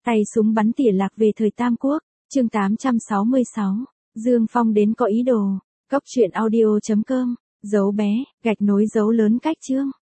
Tay súng bắn tỉa lạc về thời Tam Quốc, chương 866, Dương Phong đến có ý đồ. Cốc truyện audio.com, dấu bé, gạch nối dấu lớn cách chương.